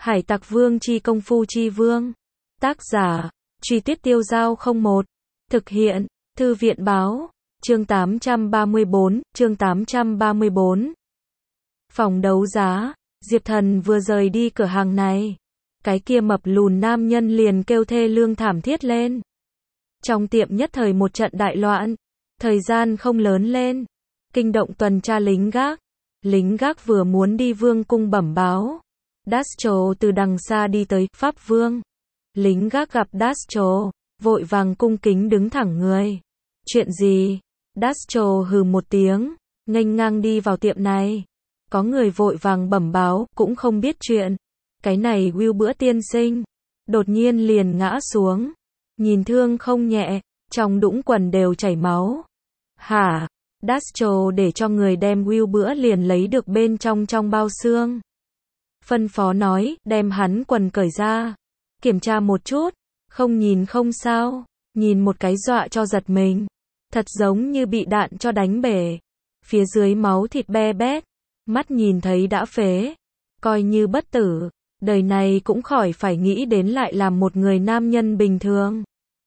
Hải Tặc Vương chi công phu chi vương. Tác giả, Truy Tuyết Tiêu Dao 01. Thực hiện, Thư viện báo. Chương 834. Phòng đấu giá. Diệp Thần vừa rời đi cửa hàng này. Cái kia mập lùn nam nhân liền kêu thê lương thảm thiết lên. Trong tiệm nhất thời một trận đại loạn. Thời gian không lớn lên. Kinh động tuần tra lính gác. Lính gác vừa muốn đi vương cung bẩm báo. Dastro từ đằng xa đi tới, Pháp Vương. Lính gác gặp Dastro, vội vàng cung kính đứng thẳng người. Chuyện gì? Dastro hừ một tiếng, nghênh ngang đi vào tiệm này. Có người vội vàng bẩm báo, cũng không biết chuyện. Cái này Will Bữa tiên sinh, đột nhiên liền ngã xuống. Nhìn thương không nhẹ, trong đũng quần đều chảy máu. Hả? Dastro để cho người đem Will Bữa liền lấy được bên trong bao xương. Phân phó nói, đem hắn quần cởi ra. Kiểm tra một chút, không nhìn không sao. Nhìn một cái dọa cho giật mình. Thật giống như bị đạn cho đánh bể. Phía dưới máu thịt be bét. Mắt nhìn thấy đã phế. Coi như bất tử. Đời này cũng khỏi phải nghĩ đến lại làm một người nam nhân bình thường.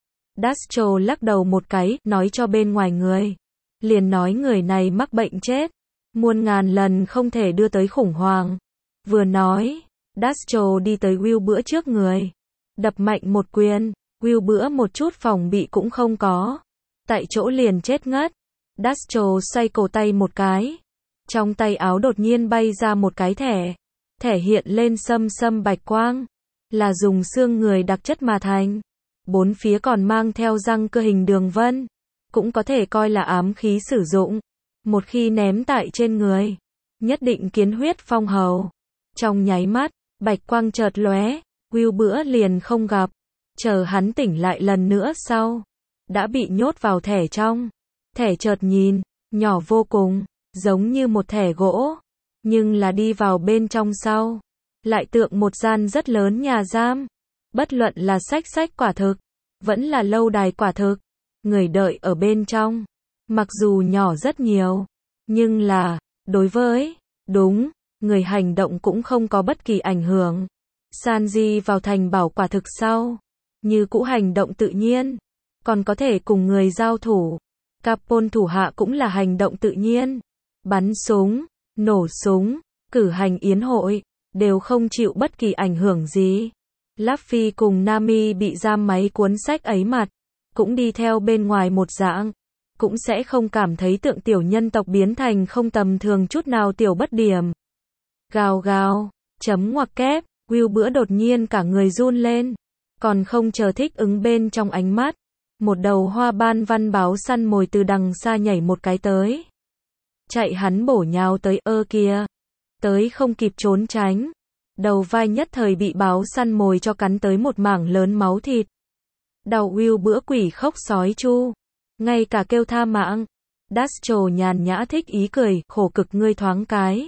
Dastro lắc đầu một cái, nói cho bên ngoài người. Liền nói người này mắc bệnh chết. Muôn ngàn lần không thể đưa tới khủng hoảng. Vừa nói, Dastro đi tới Will Bữa trước người. Đập mạnh một quyền, Will Bữa một chút phòng bị cũng không có. Tại chỗ liền chết ngất. Dastro xoay cổ tay một cái. Trong tay áo đột nhiên bay ra một cái thẻ. Thẻ hiện lên sâm bạch quang. Là dùng xương người đặc chất mà thành. Bốn phía còn mang theo răng cưa hình đường vân. Cũng có thể coi là ám khí sử dụng. Một khi ném tại trên người, nhất định kiến huyết phong hầu. Trong nháy mắt, bạch quang chợt lóe, Will Bữa liền không gặp. Chờ hắn tỉnh lại lần nữa sau, đã bị nhốt vào thẻ trong. Thẻ chợt nhìn, nhỏ vô cùng, giống như một thẻ gỗ. Nhưng là đi vào bên trong sau, lại tượng một gian rất lớn nhà giam. Bất luận là sách quả thực, vẫn là lâu đài quả thực. Người đợi ở bên trong, mặc dù nhỏ rất nhiều, nhưng là, đối với, người hành động cũng không có bất kỳ ảnh hưởng. Sanji vào thành bảo quả thực sau, như cũ hành động tự nhiên, còn có thể cùng người giao thủ. Capone thủ hạ cũng là hành động tự nhiên, bắn súng, nổ súng, cử hành yến hội, đều không chịu bất kỳ ảnh hưởng gì. Luffy cùng Nami bị giam máy cuốn sách ấy mặt, cũng đi theo bên ngoài một dạng, cũng sẽ không cảm thấy tượng tiểu nhân tộc biến thành không tầm thường chút nào tiểu bất điểm. Gào gào, chấm ngoặc kép, Will Bữa đột nhiên cả người run lên, còn không chờ thích ứng bên trong ánh mắt. Một đầu hoa ban văn báo săn mồi từ đằng xa nhảy một cái tới. Chạy hắn bổ nhào tới kia. Tới không kịp trốn tránh. Đầu vai nhất thời bị báo săn mồi cho cắn tới một mảng lớn máu thịt. Đau Will Bữa quỷ khóc sói chu. Ngay cả kêu tha mạng. Dastro nhàn nhã thích ý cười, khổ cực ngươi thoáng cái.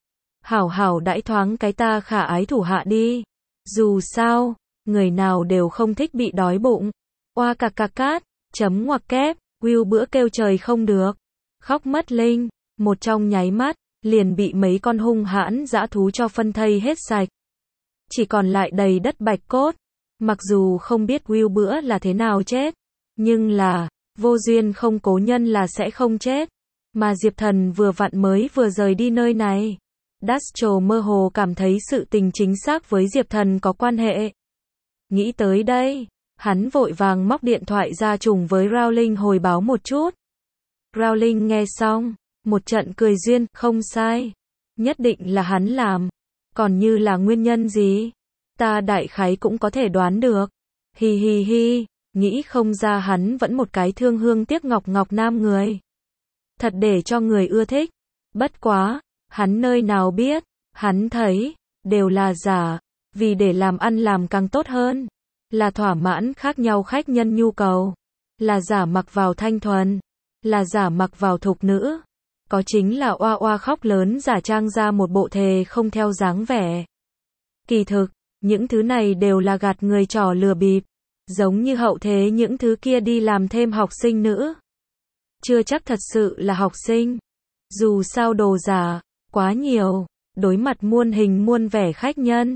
Hảo đãi thoáng cái ta khả ái thủ hạ đi. Dù sao, người nào đều không thích bị đói bụng. Oa cạc cạc cát, chấm ngoặc kép, Will Bữa kêu trời không được. Khóc mất linh, một trong nháy mắt, liền bị mấy con hung hãn dã thú cho phân thây hết sạch. Chỉ còn lại đầy đất bạch cốt. Mặc dù không biết Will Bữa là thế nào chết, nhưng là, vô duyên không cố nhân là sẽ không chết. Mà Diệp Thần vừa vặn mới vừa rời đi nơi này. Dastro mơ hồ cảm thấy sự tình chính xác với Diệp Thần có quan hệ. Nghĩ tới đây, hắn vội vàng móc điện thoại ra trùng với Rowling hồi báo một chút. Rowling nghe xong, một trận cười duyên, không sai. Nhất định là hắn làm. Còn như là nguyên nhân gì? Ta đại khái cũng có thể đoán được. Hi hi hi, nghĩ không ra hắn vẫn một cái thương hương tiếc ngọc nam người. Thật để cho người ưa thích. Bất quá, hắn nơi nào biết, hắn thấy, đều là giả, vì để làm ăn làm càng tốt hơn. Là thỏa mãn khác nhau khách nhân nhu cầu. Là giả mặc vào thanh thuần. Là giả mặc vào thục nữ. Có chính là oa khóc lớn giả trang ra một bộ thề không theo dáng vẻ. Kỳ thực, những thứ này đều là gạt người trò lừa bịp. Giống như hậu thế những thứ kia đi làm thêm học sinh nữ. Chưa chắc thật sự là học sinh. Dù sao đồ giả, quá nhiều. Đối mặt muôn hình muôn vẻ khách nhân.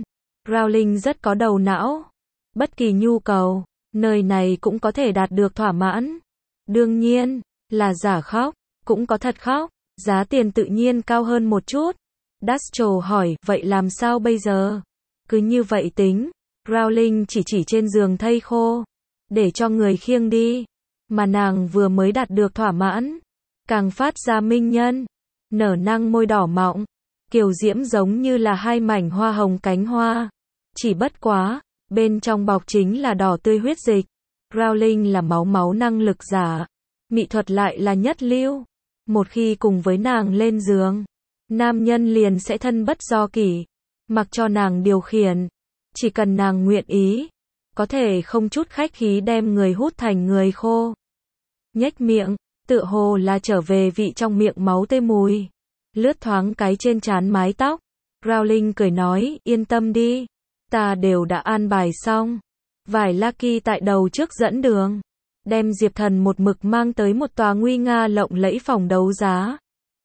Rowling rất có đầu não. Bất kỳ nhu cầu, nơi này cũng có thể đạt được thỏa mãn. Đương nhiên, là giả khóc, cũng có thật khóc. Giá tiền tự nhiên cao hơn một chút. Dastro hỏi, vậy làm sao bây giờ? Cứ như vậy tính. Rowling chỉ trên giường thây khô. Để cho người khiêng đi. Mà nàng vừa mới đạt được thỏa mãn. Càng phát ra minh nhân. Nở nang môi đỏ mọng. Kiều diễm giống như là hai mảnh hoa hồng cánh hoa. Chỉ bất quá, bên trong bọc chính là đỏ tươi huyết dịch. Rowling là máu năng lực giả. Mỹ thuật lại là nhất lưu. Một khi cùng với nàng lên giường, nam nhân liền sẽ thân bất do kỷ. Mặc cho nàng điều khiển. Chỉ cần nàng nguyện ý. Có thể không chút khách khí đem người hút thành người khô. Nhếch miệng, tựa hồ là trở về vị trong miệng máu tê mùi. Lướt thoáng cái trên trán mái tóc. Rowling cười nói, yên tâm đi. Ta đều đã an bài xong. Vải Lucky tại đầu trước dẫn đường. Đem Diệp Thần một mực mang tới một tòa nguy nga lộng lẫy phòng đấu giá.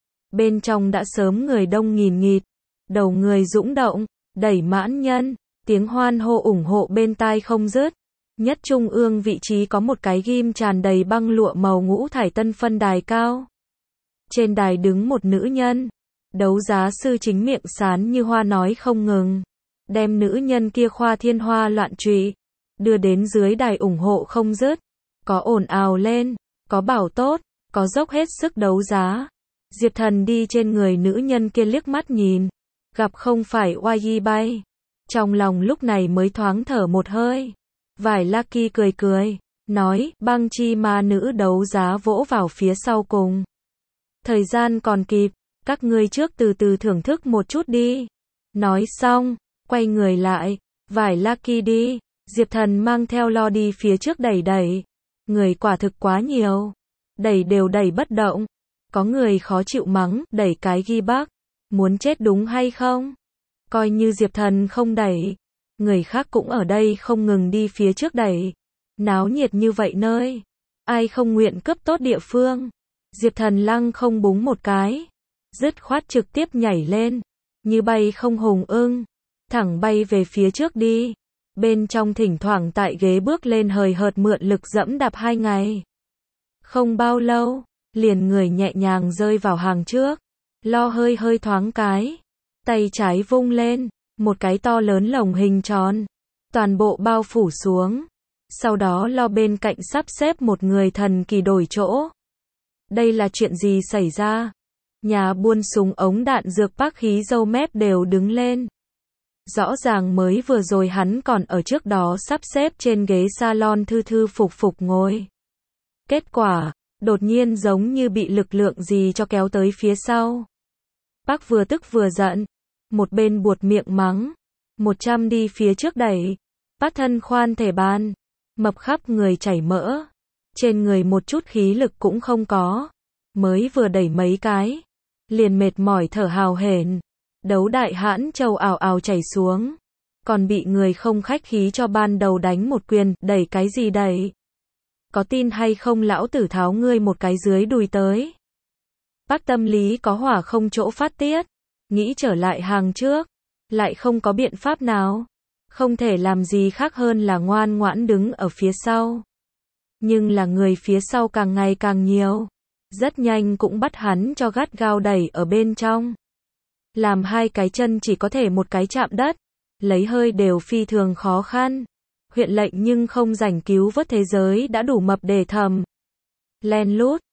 Bên trong đã sớm người đông nghìn nghịt. Đầu người dũng động, đẩy mãn nhân. Tiếng hoan hô ủng hộ bên tai không dứt. Nhất trung ương vị trí có một cái ghim tràn đầy băng lụa màu ngũ thải tân phân đài cao. Trên đài đứng một nữ nhân. Đấu giá sư chính miệng sán như hoa nói không ngừng. Đem nữ nhân kia khoa thiên hoa loạn trụy. Đưa đến dưới đài ủng hộ không dứt. Có ồn ào lên, có bảo tốt, có dốc hết sức đấu giá. Diệp Thần đi trên người nữ nhân kia liếc mắt nhìn. Gặp không phải oai bay. Trong lòng lúc này mới thoáng thở một hơi. Vải Lucky cười, nói, băng chi ma nữ đấu giá vỗ vào phía sau cùng. Thời gian còn kịp, các ngươi trước từ từ thưởng thức một chút đi. Nói xong, quay người lại, vải Lucky đi. Diệp Thần mang theo lo đi phía trước đẩy. Người quả thực quá nhiều. Đẩy đều đẩy bất động. Có người khó chịu mắng, đẩy cái ghi bác. Muốn chết đúng hay không? Coi như Diệp Thần không đẩy. Người khác cũng ở đây không ngừng đi phía trước đẩy. Náo nhiệt như vậy nơi. Ai không nguyện cấp tốt địa phương. Diệp Thần lăng không búng một cái. Dứt khoát trực tiếp nhảy lên. Như bay không hùng ưng. Thẳng bay về phía trước đi. Bên trong thỉnh thoảng tại ghế bước lên hời hợt mượn lực dẫm đạp 2 ngày. Không bao lâu, liền người nhẹ nhàng rơi vào hàng trước. Lo hơi thoáng cái. Tay trái vung lên, một cái to lớn lồng hình tròn. Toàn bộ bao phủ xuống. Sau đó lo bên cạnh sắp xếp một người thần kỳ đổi chỗ. Đây là chuyện gì xảy ra? Nhà buôn súng ống đạn dược bác khí dâu mép đều đứng lên. Rõ ràng mới vừa rồi hắn còn ở trước đó sắp xếp trên ghế salon thư phục ngồi. Kết quả, đột nhiên giống như bị lực lượng gì cho kéo tới phía sau. Bác vừa tức vừa giận. Một bên buột miệng mắng. 100 đi phía trước đẩy. Bác thân khoan thể ban. Mập khắp người chảy mỡ. Trên người một chút khí lực cũng không có. Mới vừa đẩy mấy cái. Liền mệt mỏi thở hào hển. Đấu đại hãn châu ào ào chảy xuống. Còn bị người không khách khí cho ban đầu đánh một quyền. Đẩy cái gì đẩy? Có tin hay không lão tử tháo ngươi một cái dưới đùi tới. Bác tâm lý có hỏa không chỗ phát tiết. Nghĩ trở lại hàng trước. Lại không có biện pháp nào. Không thể làm gì khác hơn là ngoan ngoãn đứng ở phía sau. Nhưng là người phía sau càng ngày càng nhiều. Rất nhanh cũng bắt hắn cho gắt gao đẩy ở bên trong. Làm 2 cái chân chỉ có thể một cái chạm đất. Lấy hơi đều phi thường khó khăn. Huyện lệnh nhưng không rảnh cứu vớt thế giới đã đủ mập để thầm. Len lút,